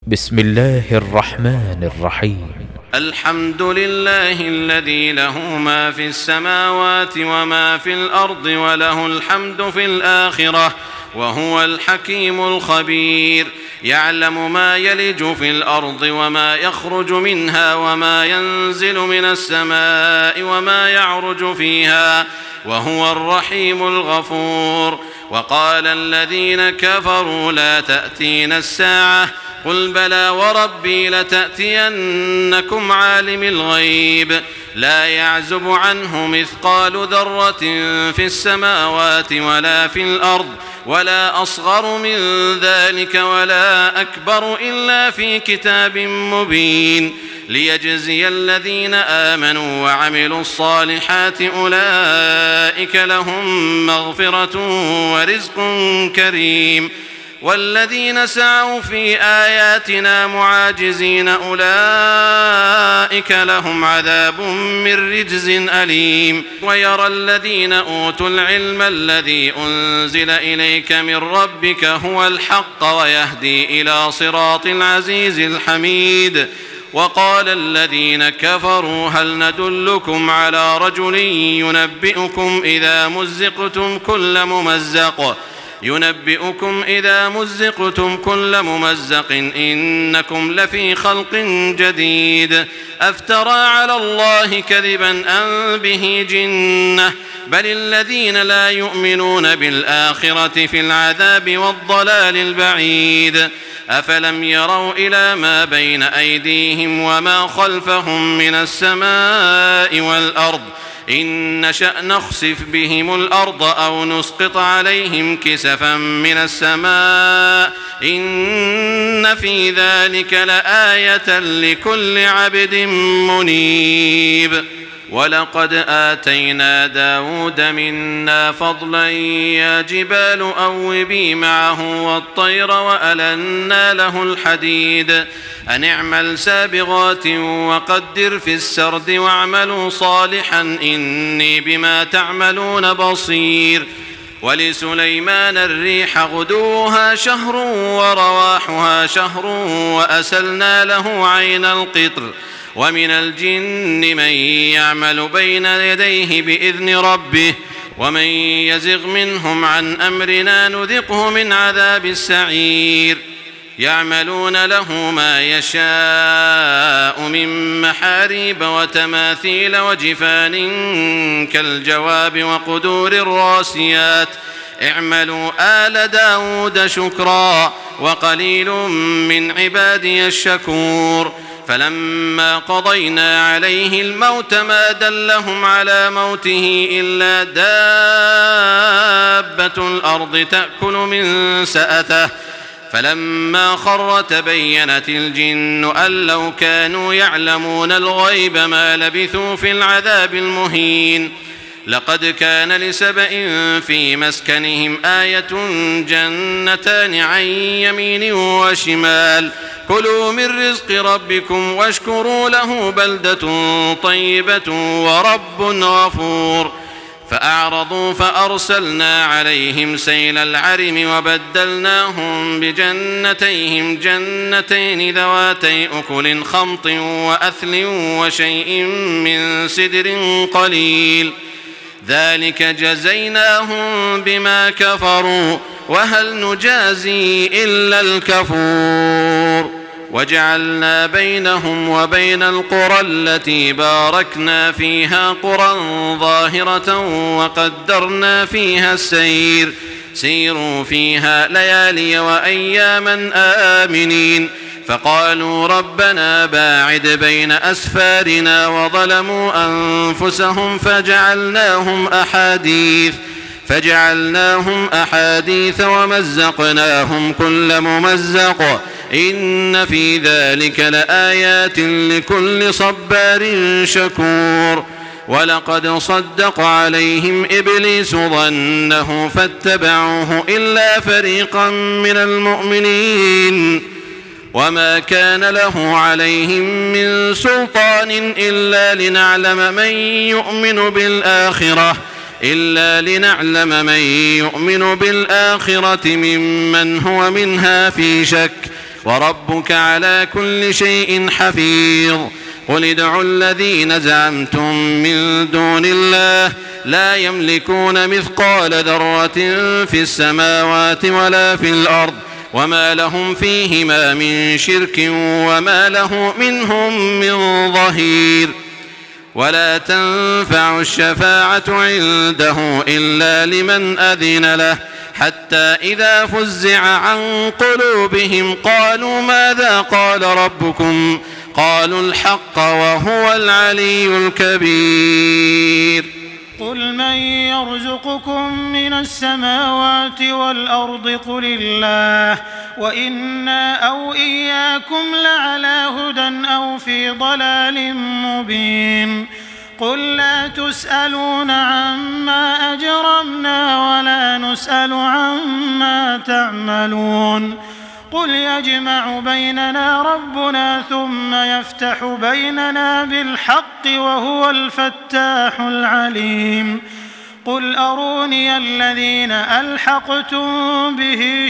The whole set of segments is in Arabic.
بسم الله الرحمن الرحيم. الحمد لله الذي له ما في السماوات وما في الأرض وله الحمد في الآخرة وهو الحكيم الخبير. يعلم ما يلج في الأرض وما يخرج منها وما ينزل من السماء وما يعرج فيها وهو الرحيم الغفور. وقال الذين كفروا لا تأتينا الساعة قل بلى وربي لتأتينكم عالم الغيب لا يعزب عنه مثقال ذرة في السماوات ولا في الأرض ولا أصغر من ذلك ولا أكبر إلا في كتاب مبين ليجزي الذين آمنوا وعملوا الصالحات أولئك لهم مغفرة ورزق كريم. والذين سعوا في آياتنا معاجزين أولئك لهم عذاب من رجز أليم. ويرى الذين أوتوا العلم الذي أنزل إليك من ربك هو الحق ويهدي إلى صراط العزيز الحميد. وقال الذين كفروا هل ندلكم على رجل ينبئكم إذا مزقتم كل ممزق إنكم لفي خلق جديد. أفترى على الله كذبا أم به جنة بل الذين لا يؤمنون بالآخرة في العذاب والضلال البعيد. أفلم يروا إلى ما بين أيديهم وما خلفهم من السماء والأرض إن نشأ نخسف بهم الأرض أو نسقط عليهم كسفا من السماء إن في ذلك لآية لكل عبد منيب. ولقد آتينا داود منا فضلا يا جبال أوبي معه والطير وألنا له الحديد أن اعمل سابغات وقدر في السرد واعملوا صالحا إني بما تعملون بصير. ولسليمان الريح غدوها شهر ورواحها شهر وأسلنا له عين القطر. ومن الجن من يعمل بين يديه بإذن ربه ومن يزغ منهم عن أمرنا نذقه من عذاب السعير. يعملون له ما يشاء من محاريب وتماثيل وجفان كالجواب وقدور الراسيات اعملوا آل داود شكرا وقليل من عبادي الشكور. فلما قضينا عليه الموت ما دلهم على موته إلا دابة الأرض تأكل من سأته فلما خر تبينت الجن أن لو كانوا يعلمون الغيب ما لبثوا في العذاب المهين. لقد كان لسبإ في مسكنهم آية جنتان عن يمين وشمال كلوا من رزق ربكم واشكروا له بلدة طيبة ورب غفور. فأعرضوا فأرسلنا عليهم سيل العرم وبدلناهم بجنتيهم جنتين ذواتي أكل خمط وأثل وشيء من سدر قليل ذلك جزيناهم بما كفروا وهل نجازي إلا الكفور. وجعلنا بينهم وبين القرى التي باركنا فيها قرى ظاهرة وقدرنا فيها السير سيروا فيها ليالي وأياما آمنين. فقالوا ربنا باعد بين أسفارنا وظلموا أنفسهم فجعلناهم أحاديث ومزقناهم كل ممزق إن في ذلك لآيات لكل صبار شكور. ولقد صدق عليهم إبليس ظنه فاتبعوه إلا فريقا من المؤمنين وما كان له عليهم من سلطان إلا لنعلم من يؤمن بالآخرة ممن هو منها في شك وربك على كل شيء حفيظ. قل ادعوا الذين زعمتم من دون الله لا يملكون مثقال ذرة في السماوات ولا في الأرض وما لهم فيهما من شرك وما له منهم من ظهير. ولا تنفع الشفاعة عنده إلا لمن أذن له حتى إذا فزع عن قلوبهم قالوا ماذا قال ربكم قالوا الحق وهو العلي الكبير. قل من يرزقكم من السماوات والأرض قل الله وإنا أو إياكم لعلى هدى أو في ضلال مبين. قل لا تسألون عما أجرمنا ولا نسأل عما تعملون. قل يجمع بيننا ربنا ثم يفتح بيننا بالحق وهو الفتاح العليم. قل أروني الذين ألحقتم به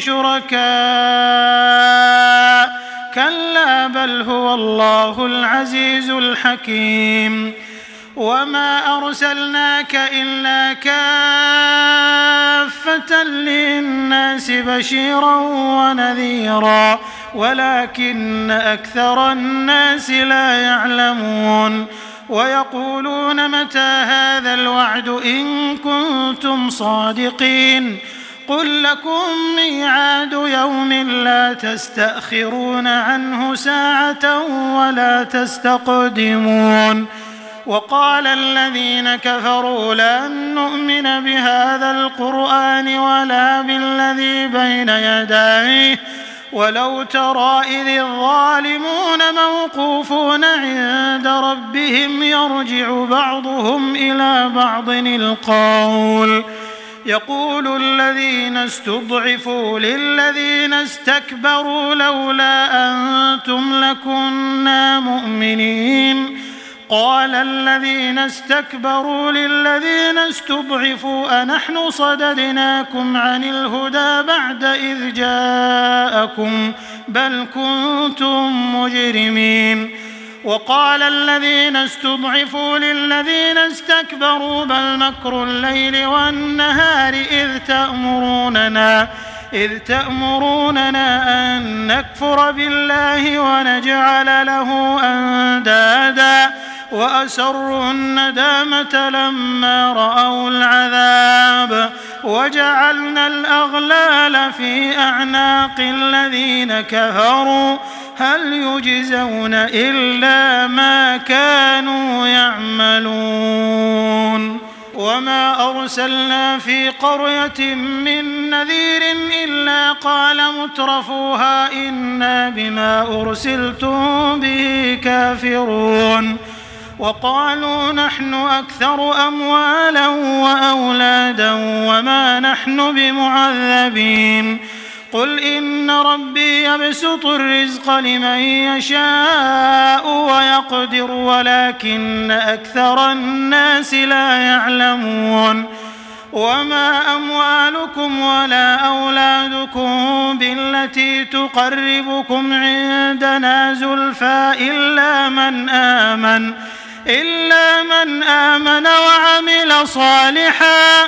شركاء كلا بل هو الله العزيز الحكيم. وما أرسلناك إلا كافة للناس بشيرا ونذيرا ولكن أكثر الناس لا يعلمون. ويقولون متى هذا الوعد إن كنتم صادقين. قل لكم ميعاد يوم لا تستأخرون عنه ساعة ولا تستقدمون. وقال الذين كفروا لن نؤمن بهذا القرآن ولا بالذي بين يديه ولو ترى إذ الظالمون موقوفون عند ربهم يرجع بعضهم إلى بعض القول يقول الذين استضعفوا للذين استكبروا لولا أنتم لكنا مؤمنين. قال الذين استكبروا للذين استضعفوا أنحن صددناكم عن الهدى بعد إذ جاءكم بل كنتم مجرمين. وقال الذين استضعفوا للذين استكبروا بل مكر الليل والنهار إذ تأمروننا أن نكفر بالله ونجعل له أندادا وأسروا الندامة لما رأوا العذاب وجعلنا الأغلال في أعناق الذين كفروا هل يجزون إلا ما كانوا يعملون. وما أرسلنا في قرية من نذير إلا قال مترفوها إنا بما أرسلتم به كافرون. وقالوا نحن أكثر أموالا وأولادا وما نحن بمعذبين. قل إن ربي يبسط الرزق لمن يشاء ويقدر ولكن أكثر الناس لا يعلمون. وما أموالكم ولا أولادكم بالتي تقربكم عندنا زلفى إلا من آمن وعمل صالحا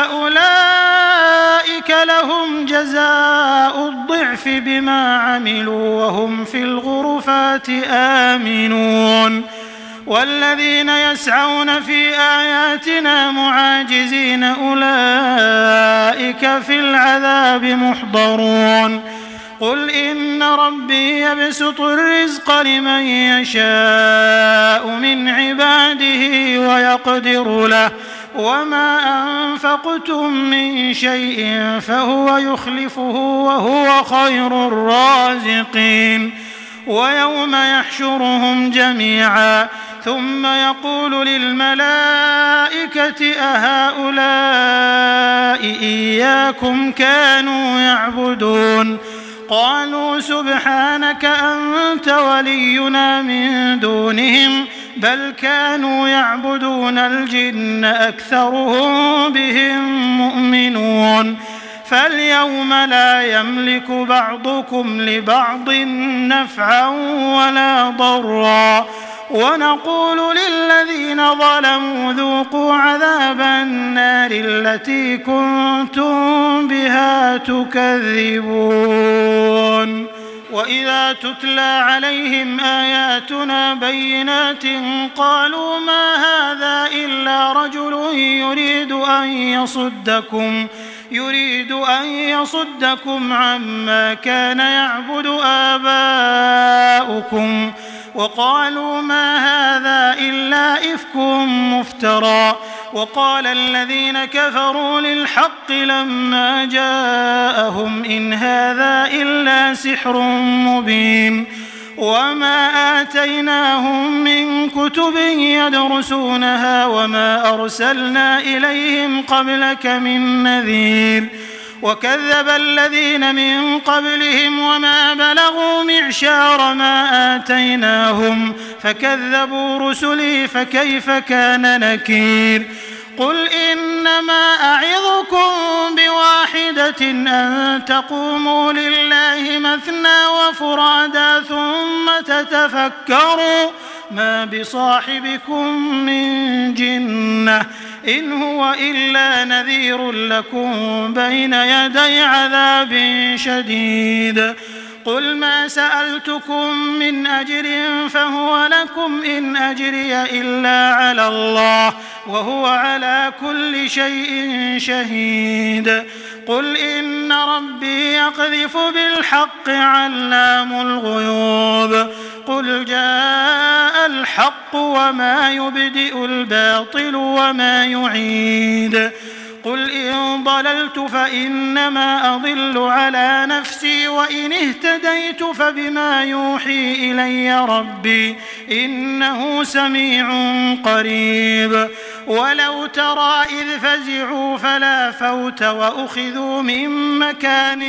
فأولئك لهم جزاء الضعف بما عملوا وهم في الغرفات آمنون. والذين يسعون في آياتنا معاجزين أولئك في العذاب محضرون. قل إن ربي يبسط الرزق لمن يشاء من عباده ويقدر له وما أنفقتم من شيء فهو يخلفه وهو خير الرازقين. ويوم يحشرهم جميعا ثم يقول للملائكة أهؤلاء إياكم كانوا يعبدون قالوا سبحانك أنت ولينا من دونهم بل كانوا يعبدون الجن أكثرهم بهم مؤمنون. فاليوم لا يملك بعضكم لبعض نفعا ولا ضرا ونقول للذين ظلموا ذوقوا عذاب النار التي كنتم بها تكذبون وإذا تتلى عليهم آياتنا بينات قالوا ما هذا إلا رجل يريد أن يصدكم عما كان يعبد آباؤكم وقالوا ما هذا إلا إفك مفترى وقال الذين كفروا للحق لما جاءهم إن هذا إلا سحر مبين وما آتيناهم من كتب يدرسونها وما أرسلنا إليهم قبلك من نذير وكذب الذين من قبلهم وما بلغوا معشار ما آتيناهم فكذبوا رسلي فكيف كان نكير قل إنما أعظكم بواحدة أن تقوموا لله مثنى وفرادا ثم تتفكروا ما بصاحبكم من جنة إن هو إلا نذير لكم بين يدي عذاب شديد قل ما سألتكم من أجر فهو لكم إن أجري إلا على الله وهو على كل شيء شهيد قل إن ربي يقذف بالحق علام الغيوب قل جاء الحق وما يبدئ الباطل وما يعيد قل إن ضللت فإنما أضل على نفسي وإن اهتديت فبما يوحي إلي ربي إنه سميع قريب ولو ترى إذ فزعوا فلا فوت وأخذوا من مكان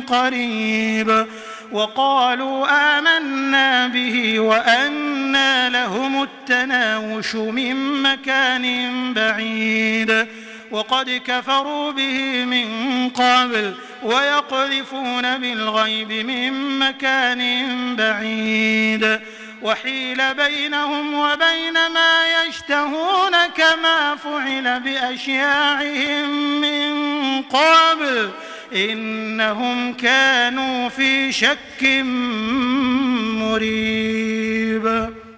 قريب وقالوا آمنا به وأنى لهم التناوش من مكان بعيد وقد كفروا به من قبل ويقذفون بالغيب من مكان بعيد وحيل بينهم وبين ما يشتهون كما فعل بأشياعهم من قبل إنهم كانوا في شك مريب